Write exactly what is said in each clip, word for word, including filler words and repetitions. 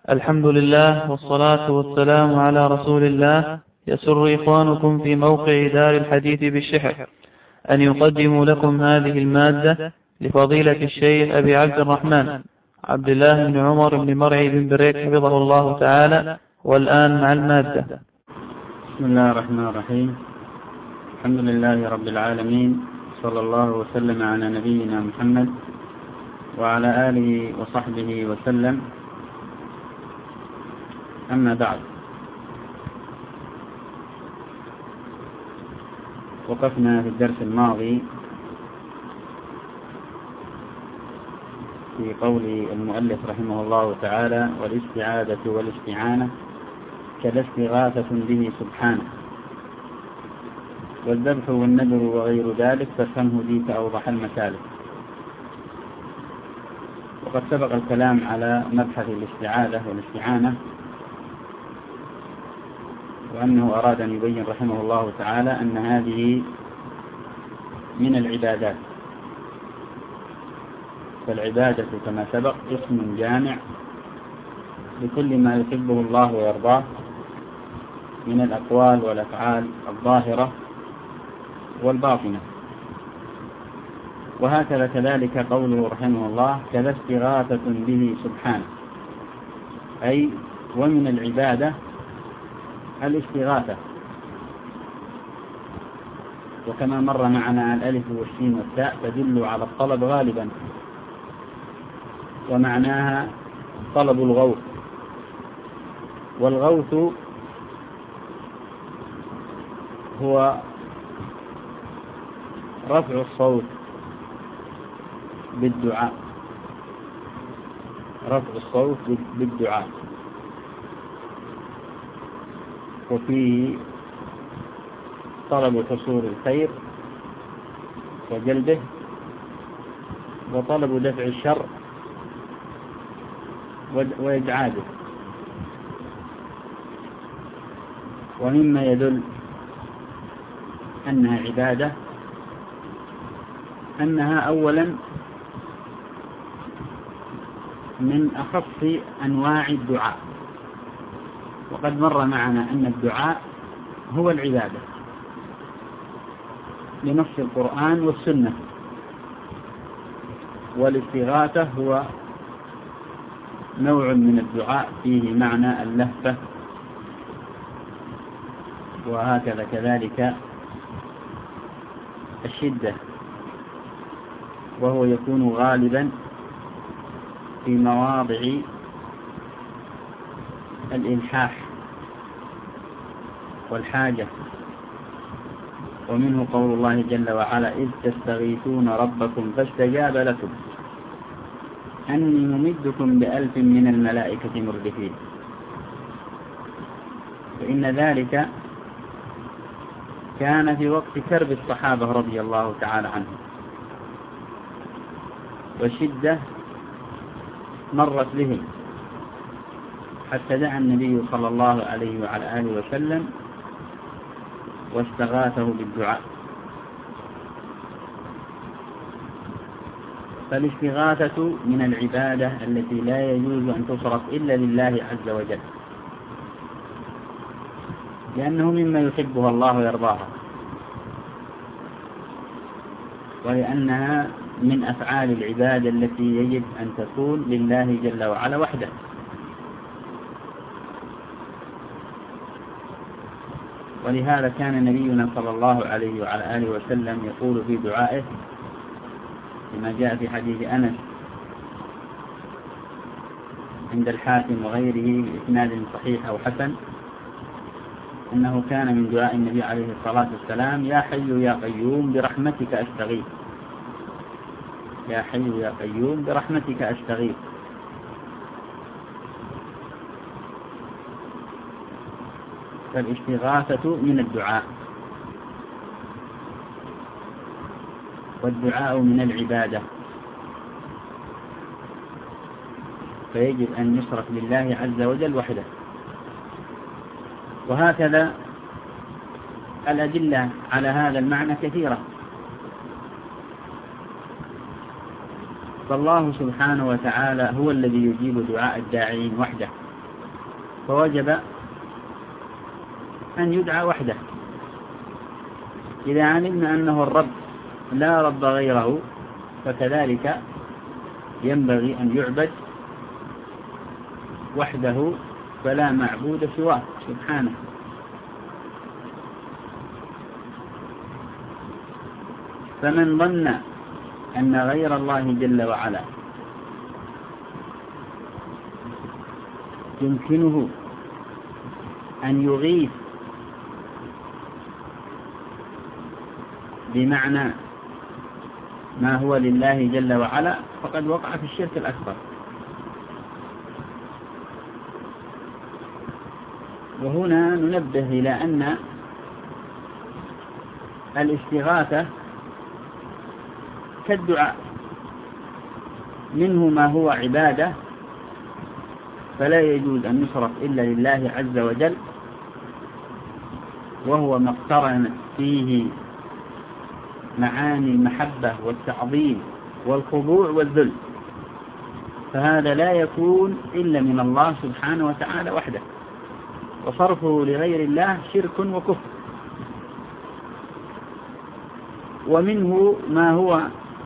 الحمد لله والصلاة والسلام على رسول الله. يسر إخوانكم في موقع دار الحديث بالشحر أن يقدموا لكم هذه المادة لفضيلة الشيخ أبي عبد الرحمن عبد الله بن عمر بن مرعي بن بريك حفظه الله تعالى. والآن مع المادة. بسم الله الرحمن الرحيم. الحمد لله رب العالمين، صلى الله وسلم على نبينا محمد وعلى آله وصحبه وسلم. أما بعد، وقفنا في الدرس الماضي في قول المؤلف رحمه الله تعالى: والاستعاذة والاستعانة كذا استغاثة به سبحانه، والذبح والنذر وغير ذلك فافهمه ديك أوضح المسالك. وقد سبق الكلام على مبحث الاستعاذة والاستعانة، وأنه أراد أن يبين رحمه الله تعالى أن هذه من العبادات. فالعبادة كما سبق اسم جامع لكل ما يحبه الله ويرضاه من الأقوال والأفعال الظاهرة والباطنة. وهكذا كذلك قوله رحمه الله: كذا استغاثة به سبحانه، أي ومن العبادة الاستغاثة. وكما مر معنا الألف والشين والتاء تدل على الطلب غالبا، ومعناها طلب الغوث. والغوث هو رفع الصوت بالدعاء، رفع الصوت بالدعاء، وفيه طلب حصول الخير وجلبه، وطلب دفع الشر وإبعاده. ومما يدل أنها عبادة أنها أولا من أخص أنواع الدعاء. وقد مر معنا أن الدعاء هو العبادة لنص القرآن والسنة، والاستغاثة هو نوع من الدعاء فيه معنى اللهفة. وهكذا كذلك الشدة، وهو يكون غالبا في مواضع الإلحاح والحاجة. ومنه قول الله جل وعلا: إذ تستغيثون ربكم فاستجاب لكم أني ممدكم بألف من الملائكة مردفين. فإن ذلك كان في وقت كرب الصحابة رضي الله تعالى عنهم، والشدة مرت بهم حتى دعا النبي صلى الله عليه وعلى آله وسلم واستغاثه بالدعاء. فالاستغاثة من العبادة التي لا يجوز أن تصرف إلا لله عز وجل، لأنه مما يحبها الله ويرضاها، ولأنها من أفعال العبادة التي يجب أن تكون لله جل وعلا وحده. ولهذا كان نبينا صلى الله عليه وعلى آله وسلم يقول في دعائه كما جاء في حديث أنس عند الحاكم وغيره بإسناد صحيح أو حسن، أنه كان من دعاء النبي عليه الصلاة والسلام: يا حي يا قيوم برحمتك أستغيث، يا حي يا قيوم برحمتك أستغيث. فالاستغاثة من الدعاء، والدعاء من العبادة، فيجب أن يصرف لله عز وجل وحده. وهكذا الأدلة على هذا المعنى كثيرة. فالله سبحانه وتعالى هو الذي يجيب دعاء الداعين وحده فوجب أن يدعى وحده. إذا علمنا أنه الرب لا رب غيره فكذلك ينبغي أن يعبد وحده فلا معبود سواه سبحانه. فمن ظن أن غير الله جل وعلا يمكنه أن يغيث بمعنى ما هو لله جل وعلا فقد وقع في الشرك الأكبر. وهنا ننبه إلى أن الاستغاثة كالدعاء، منه ما هو عبادة فلا يجوز أن يصرف إلا لله عز وجل، وهو ما اقترنت فيه معاني المحبة والتعظيم والخضوع والذل، فهذا لا يكون إلا من الله سبحانه وتعالى وحده، وصرفه لغير الله شرك وكفر. ومنه ما هو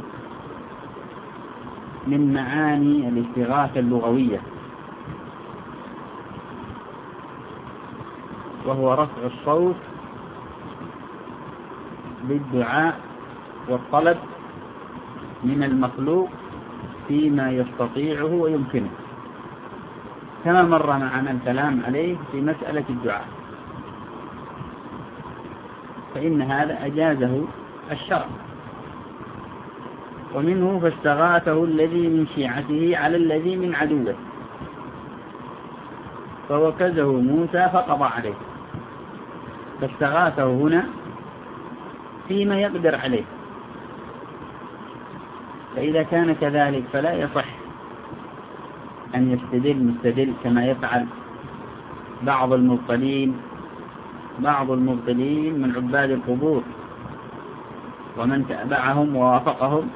من معاني الاستغاثة اللغوية، وهو رفع الصوت بالدعاء والطلب من المخلوق فيما يستطيعه ويمكنه، كما مر معنا الكلام عليه في مسألة الدعاء، فإن هذا أجازه الشرع. ومنه فاستغاثه الذي من شيعته على الذي من عدوه فوكزه موسى فقضى عليه، فاستغاثه هنا فيما يقدر عليه. فإذا كان كذلك فلا يصح أن يستدل مستدل كما يفعل بعض المبطلين بعض المبطلين من عباد القبور ومن تابعهم ووافقهم،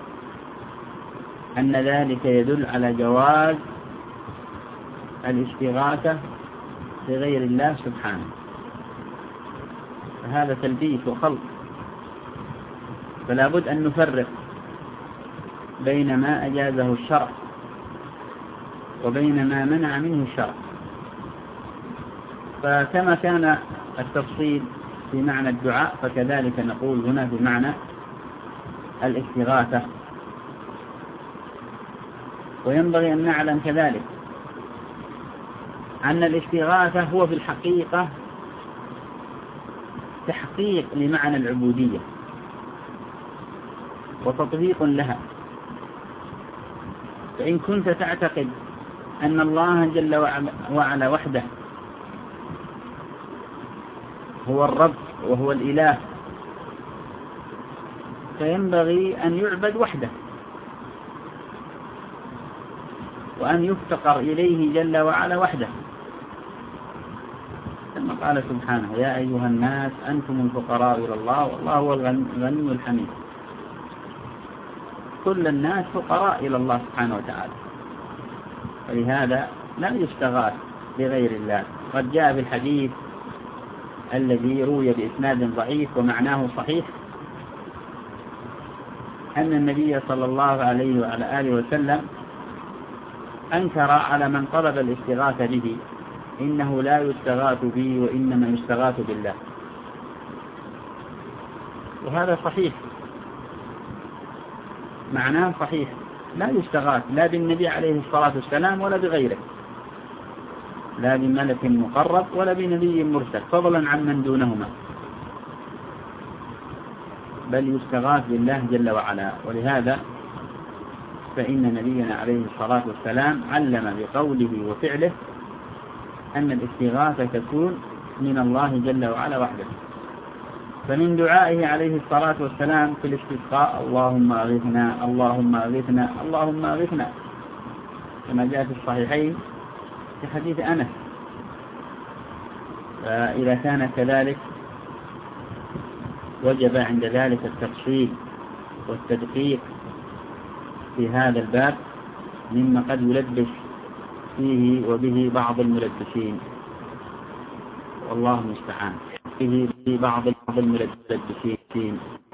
أن ذلك يدل على جواز الاستغاثة بغير الله سبحانه، فهذا تلبيس وخلط. فلا بد أن نفرق بين ما أجازه الشرع وبين ما منع منه الشرع. فكما كان التفصيل في معنى الدعاء فكذلك نقول هنا في معنى الاستغاثة. وينبغي أن نعلم كذلك أن الاستغاثة هو في الحقيقة تحقيق لمعنى العبودية وتطبيق لها. فإن كنت تعتقد أن الله جل وعلا وحده هو الرب وهو الإله فينبغي أن يعبد وحده وأن يفتقر إليه جل وعلا وحده، كما قال سبحانه: يا أيها الناس أنتم الفقراء إلى الله والله هو الغني الحميد. كل الناس فقراء إلى الله سبحانه وتعالى، ولهذا لا يستغاث بغير الله. قد جاء في الحديث الذي روي بإسناد ضعيف ومعناه صحيح أن النبي صلى الله عليه وعلى آله وسلم أنكر على من طلب الاستغاثة به، إنه لا يستغاث به وإنما يستغاث بالله. وهذا صحيح، معناه صحيح، لا يستغاث لا بالنبي عليه الصلاة والسلام ولا بغيره، لا بملك مقرب ولا بنبي مرسل، فضلا عن من دونهما، بل يستغاث بالله جل وعلا. ولهذا فإن نبينا عليه الصلاة والسلام علم بقوله وفعله أن الاستغاثة تكون من الله جل وعلا وحده. فمن دعائه عليه الصلاة والسلام في الاستسقاء: اللهم أغثنا اللهم أغثنا اللهم أغثنا، كما جاء في الصحيحين في حديث أنس. فإذا كان كذلك وجب عند ذلك التفصيل والتدقيق في هذا الباب مما قد يلبس فيه وبه بعض الملبسين، والله المستعان، به بعض الملبسين.